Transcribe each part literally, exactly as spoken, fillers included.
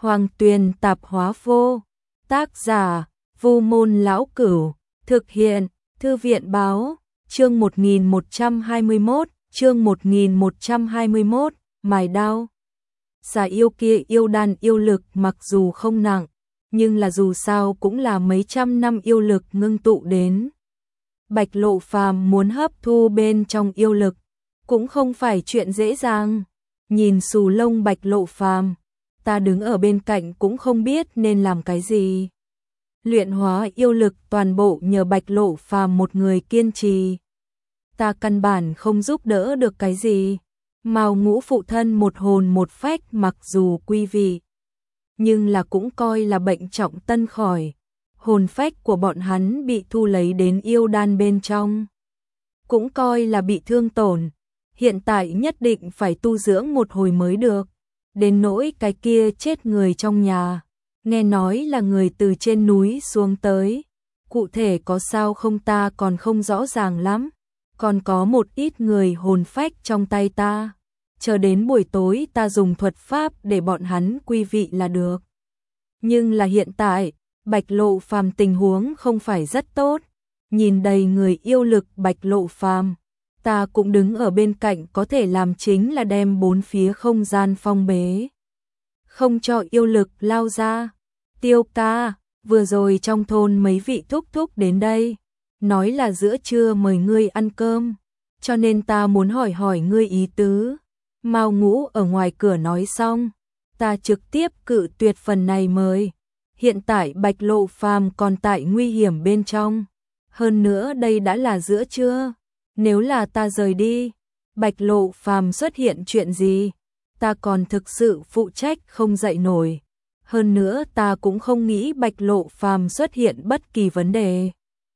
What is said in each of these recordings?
Hoàng Tuyền Tạp Hóa Vô. Tác giả: Vu Môn Lão Cửu. Thực hiện: Thư viện Báo. Chương một nghìn một trăm hai mươi mốt, chương một nghìn một trăm hai mươi mốt, mài đao. Xà yêu kia yêu đan yêu lực mặc dù không nặng, nhưng là dù sao cũng là mấy trăm năm yêu lực ngưng tụ đến. Bạch Lộ Phàm muốn hấp thu bên trong yêu lực, cũng không phải chuyện dễ dàng. Nhìn xù lông Bạch Lộ Phàm, ta đứng ở bên cạnh cũng không biết nên làm cái gì. Luyện hóa yêu lực toàn bộ nhờ Bạch Lộ Phàm một người kiên trì. Ta căn bản không giúp đỡ được cái gì. Mao Ngũ phụ thân một hồn một phách mặc dù quy vị, nhưng là cũng coi là bệnh trọng tân khỏi. Hồn phách của bọn hắn bị thu lấy đến yêu đan bên trong, cũng coi là bị thương tổn. Hiện tại nhất định phải tu dưỡng một hồi mới được. Đến nỗi cái kia chết người trong nhà, nghe nói là người từ trên núi xuống tới. Cụ thể có sao không ta còn không rõ ràng lắm. Còn có một ít người hồn phách trong tay ta. Chờ đến buổi tối ta dùng thuật pháp để bọn hắn quy vị là được. Nhưng là hiện tại, Bạch Lộ Phàm tình huống không phải rất tốt. Nhìn đầy người yêu lực Bạch Lộ Phàm, ta cũng đứng ở bên cạnh có thể làm chính là đem bốn phía không gian phong bế, không cho yêu lực lao ra. Tiêu ca, vừa rồi trong thôn mấy vị thúc thúc đến đây, nói là giữa trưa mời ngươi ăn cơm, cho nên ta muốn hỏi hỏi ngươi ý tứ. Mao Ngũ ở ngoài cửa nói xong, ta trực tiếp cự tuyệt phần này mời. Hiện tại Bạch Lộ Phàm còn tại nguy hiểm bên trong, hơn nữa đây đã là giữa trưa. Nếu là ta rời đi, Bạch Lộ Phàm xuất hiện chuyện gì, ta còn thực sự phụ trách không dậy nổi. Hơn nữa ta cũng không nghĩ Bạch Lộ Phàm xuất hiện bất kỳ vấn đề.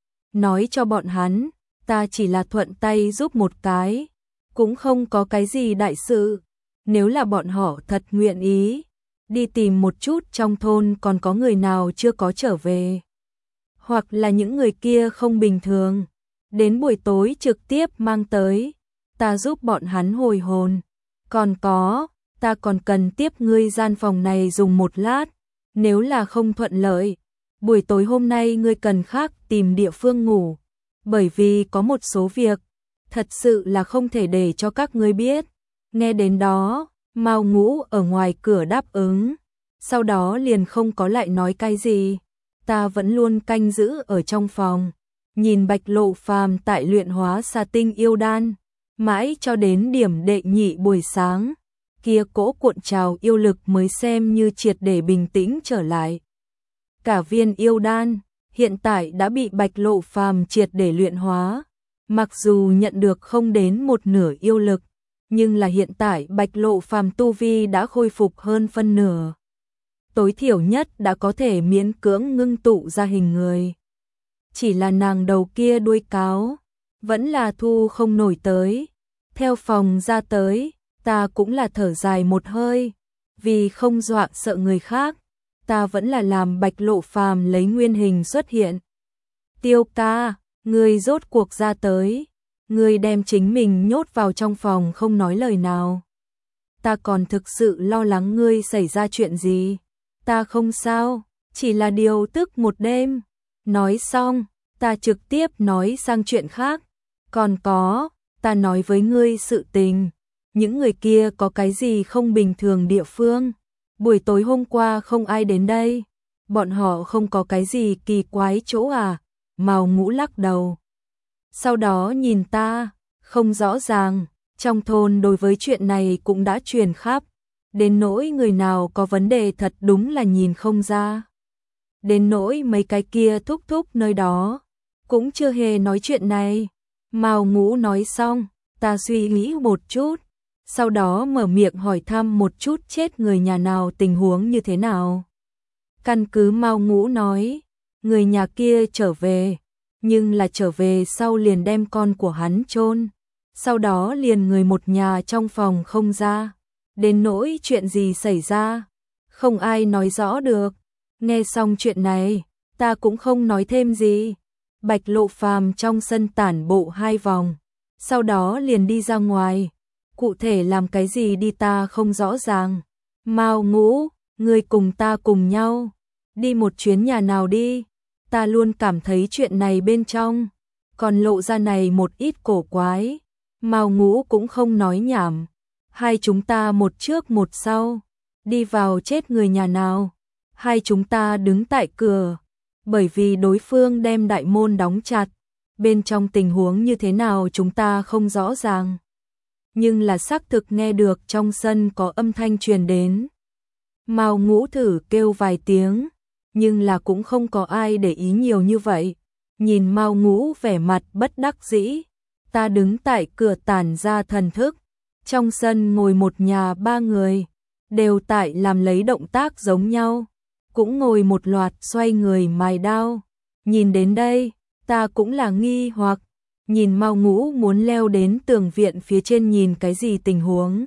Nói cho bọn hắn, ta chỉ là thuận tay giúp một cái, cũng không có cái gì đại sự. Nếu là bọn họ thật nguyện ý, đi tìm một chút trong thôn còn có người nào chưa có trở về, hoặc là những người kia không bình thường, đến buổi tối trực tiếp mang tới, ta giúp bọn hắn hồi hồn. Còn có, ta còn cần tiếp ngươi gian phòng này dùng một lát, nếu là không thuận lợi, buổi tối hôm nay ngươi cần khác tìm địa phương ngủ, bởi vì có một số việc, thật sự là không thể để cho các ngươi biết. Nghe đến đó, Mao Ngũ ở ngoài cửa đáp ứng, sau đó liền không có lại nói cái gì. Ta vẫn luôn canh giữ ở trong phòng, nhìn Bạch Lộ Phàm tại luyện hóa xà tinh yêu đan, mãi cho đến điểm đệ nhị buổi sáng, kia cỗ cuộn trào yêu lực mới xem như triệt để bình tĩnh trở lại. Cả viên yêu đan hiện tại đã bị Bạch Lộ Phàm triệt để luyện hóa, mặc dù nhận được không đến một nửa yêu lực, nhưng là hiện tại Bạch Lộ Phàm tu vi đã khôi phục hơn phân nửa, tối thiểu nhất đã có thể miễn cưỡng ngưng tụ ra hình người. Chỉ là nàng đầu kia đuôi cáo, vẫn là thu không nổi tới. Theo phòng ra tới, ta cũng là thở dài một hơi, vì không dọa sợ người khác, ta vẫn là làm Bạch Lộ Phàm lấy nguyên hình xuất hiện. Tiêu ca, ngươi rốt cuộc ra tới, ngươi đem chính mình nhốt vào trong phòng không nói lời nào. Ta còn thực sự lo lắng ngươi xảy ra chuyện gì. Ta không sao, chỉ là điều tức một đêm. Nói xong, ta trực tiếp nói sang chuyện khác. Còn có, ta nói với ngươi sự tình, những người kia có cái gì không bình thường địa phương. Buổi tối hôm qua không ai đến đây, bọn họ không có cái gì kỳ quái chỗ à? Mao Ngũ lắc đầu. Sau đó nhìn ta, không rõ ràng, trong thôn đối với chuyện này cũng đã truyền khắp, đến nỗi người nào có vấn đề thật đúng là nhìn không ra. Đến nỗi mấy cái kia thúc thúc nơi đó, cũng chưa hề nói chuyện này. Mao Ngũ nói xong, ta suy nghĩ một chút, sau đó mở miệng hỏi thăm một chút chết người nhà nào tình huống như thế nào. Căn cứ Mao Ngũ nói, người nhà kia trở về, nhưng là trở về sau liền đem con của hắn chôn, sau đó liền người một nhà trong phòng không ra. Đến nỗi chuyện gì xảy ra, không ai nói rõ được. Nghe xong chuyện này, ta cũng không nói thêm gì. Bạch Lộ Phàm trong sân tản bộ hai vòng, sau đó liền đi ra ngoài. Cụ thể làm cái gì đi ta không rõ ràng. Mao Ngũ, ngươi cùng ta cùng nhau, đi một chuyến nhà nào đi, ta luôn cảm thấy chuyện này bên trong, còn lộ ra này một ít cổ quái. Mao Ngũ cũng không nói nhảm, hai chúng ta một trước một sau, đi vào chết người nhà nào, hai chúng ta đứng tại cửa, bởi vì đối phương đem đại môn đóng chặt, bên trong tình huống như thế nào chúng ta không rõ ràng. Nhưng là xác thực nghe được trong sân có âm thanh truyền đến. Mao Ngũ thử kêu vài tiếng, nhưng là cũng không có ai để ý nhiều như vậy. Nhìn Mao Ngũ vẻ mặt bất đắc dĩ, ta đứng tại cửa tản ra thần thức. Trong sân ngồi một nhà ba người, đều tại làm lấy động tác giống nhau, cũng ngồi một loạt xoay người mài đao. Nhìn đến đây, ta cũng là nghi hoặc, nhìn Mao Ngũ muốn leo đến tường viện phía trên nhìn cái gì tình huống.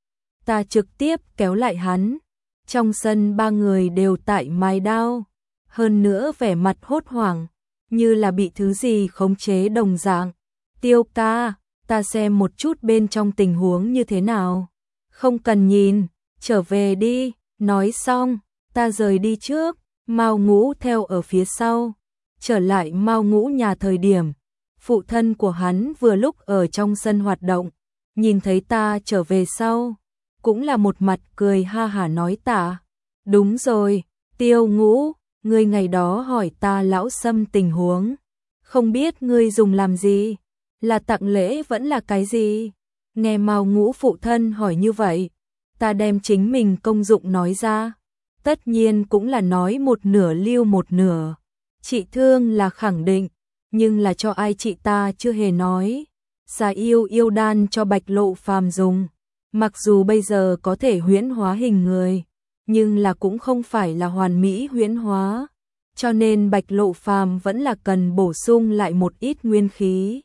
Ta trực tiếp kéo lại hắn, trong sân ba người đều tại mài đao, hơn nữa vẻ mặt hốt hoảng, như là bị thứ gì khống chế đồng dạng. Tiêu ca, ta xem một chút bên trong tình huống như thế nào. Không cần nhìn, trở về đi. Nói xong, ta rời đi trước, Mao Ngũ theo ở phía sau. Trở lại Mao Ngũ nhà thời điểm, phụ thân của hắn vừa lúc ở trong sân hoạt động, nhìn thấy ta trở về sau, cũng là một mặt cười ha hả nói tạ. Đúng rồi, Tiêu Ngũ, ngươi ngày đó hỏi ta lão Sâm tình huống, không biết ngươi dùng làm gì, là tặng lễ vẫn là cái gì? Nghe Mao Ngũ phụ thân hỏi như vậy, ta đem chính mình công dụng nói ra, tất nhiên cũng là nói một nửa lưu một nửa. Trị thương là khẳng định, nhưng là cho ai trị ta chưa hề nói. Xà yêu yêu đan cho Bạch Lộ Phàm dùng, mặc dù bây giờ có thể huyễn hóa hình người, nhưng là cũng không phải là hoàn mỹ huyễn hóa, cho nên Bạch Lộ Phàm vẫn là cần bổ sung lại một ít nguyên khí.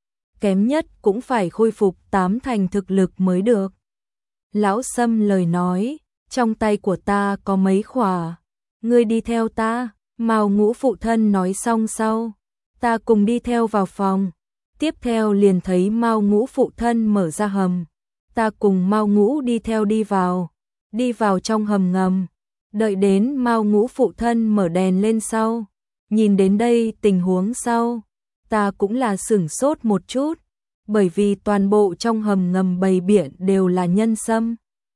Kém nhất cũng phải khôi phục tám thành thực lực mới được. Lão Sâm lời nói, trong tay của ta có mấy khỏa, ngươi đi theo ta. Mao Ngũ phụ thân nói xong sau, ta cùng đi theo vào phòng. Tiếp theo liền thấy Mao Ngũ phụ thân mở ra hầm, ta cùng Mao Ngũ đi theo đi vào, đi vào trong hầm ngầm. Đợi đến Mao Ngũ phụ thân mở đèn lên sau, nhìn đến đây tình huống sau, ta cũng là sửng sốt một chút, bởi vì toàn bộ trong hầm ngầm bầy biển đều là nhân sâm.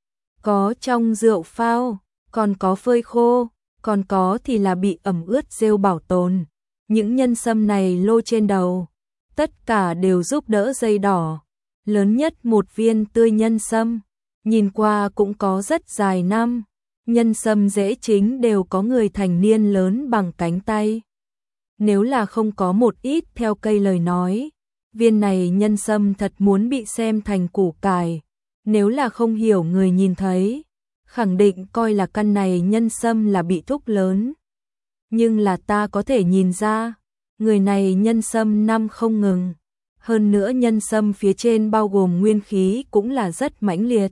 Có trong rượu phao, còn có phơi khô, còn có thì là bị ẩm ướt rêu bảo tồn. Những nhân sâm này lô trên đầu, tất cả đều giúp đỡ dây đỏ. Lớn nhất một viên tươi nhân sâm, nhìn qua cũng có rất dài năm. Nhân sâm dễ chính đều có người thành niên lớn bằng cánh tay. Nếu là không có một ít theo cây lời nói, viên này nhân sâm thật muốn bị xem thành củ cải. Nếu là không hiểu người nhìn thấy, khẳng định coi là căn này nhân sâm là bị thúc lớn. Nhưng là ta có thể nhìn ra, người này nhân sâm năm không ngừng. Hơn nữa nhân sâm phía trên bao gồm nguyên khí cũng là rất mãnh liệt.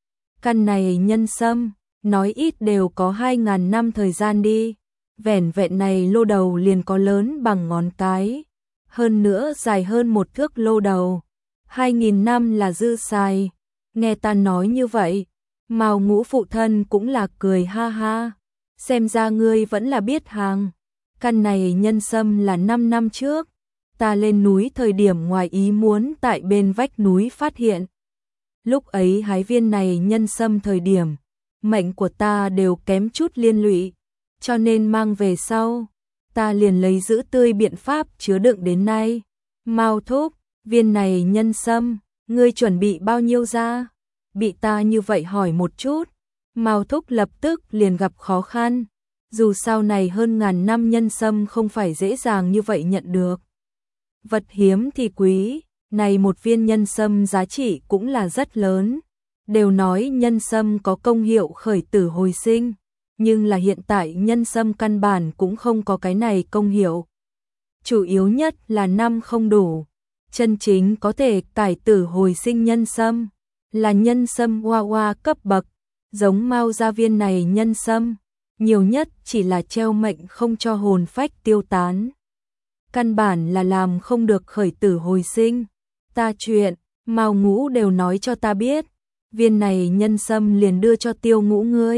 Căn này nhân sâm, nói ít đều có hai ngàn năm thời gian đi. Vẻn vẹn này lô đầu liền có lớn bằng ngón cái. Hơn nữa dài hơn một thước lô đầu. Hai nghìn năm là dư xài. Nghe ta nói như vậy, Mao Ngũ phụ thân cũng là cười ha ha. Xem ra ngươi vẫn là biết hàng. Căn này nhân sâm là năm năm trước. Ta lên núi thời điểm ngoài ý muốn tại bên vách núi phát hiện. Lúc ấy hái viên này nhân sâm thời điểm, mệnh của ta đều kém chút liên lụy, cho nên mang về sau, ta liền lấy giữ tươi biện pháp chứa đựng đến nay. Mao thúc, viên này nhân sâm, ngươi chuẩn bị bao nhiêu ra? Bị ta như vậy hỏi một chút, Mao thúc lập tức liền gặp khó khăn, dù sau này hơn ngàn năm nhân sâm không phải dễ dàng như vậy nhận được. Vật hiếm thì quý, này một viên nhân sâm giá trị cũng là rất lớn. Đều nói nhân sâm có công hiệu khởi tử hồi sinh, nhưng là hiện tại nhân sâm căn bản cũng không có cái này công hiệu. Chủ yếu nhất là năm không đủ, chân chính có thể cải tử hồi sinh nhân sâm, là nhân sâm hoa hoa cấp bậc, giống Mao gia viên này nhân sâm, nhiều nhất chỉ là treo mệnh không cho hồn phách tiêu tán. Căn bản là làm không được khởi tử hồi sinh. Ta chuyện, Mao Ngũ đều nói cho ta biết, viên này nhân sâm liền đưa cho Tiêu Ngũ ngươi.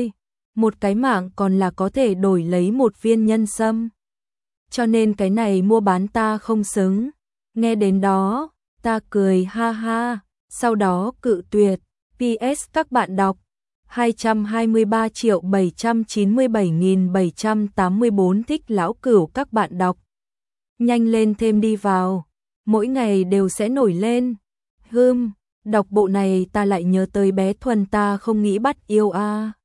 một cái mạng còn là có thể đổi lấy một viên nhân sâm. Cho nên cái này mua bán ta không xứng. Nghe đến đó, ta cười ha ha, sau đó cự tuyệt. pê ét các bạn đọc hai trăm hai mươi ba triệu bảy trăm chín mươi bảy nghìn bảy trăm tám mươi tư thích lão cửu các bạn đọc. Nhanh lên thêm đi vào, mỗi ngày đều sẽ nổi lên. Hưm, đọc bộ này ta lại nhớ tới bé Thuần ta không nghĩ bắt yêu a. À.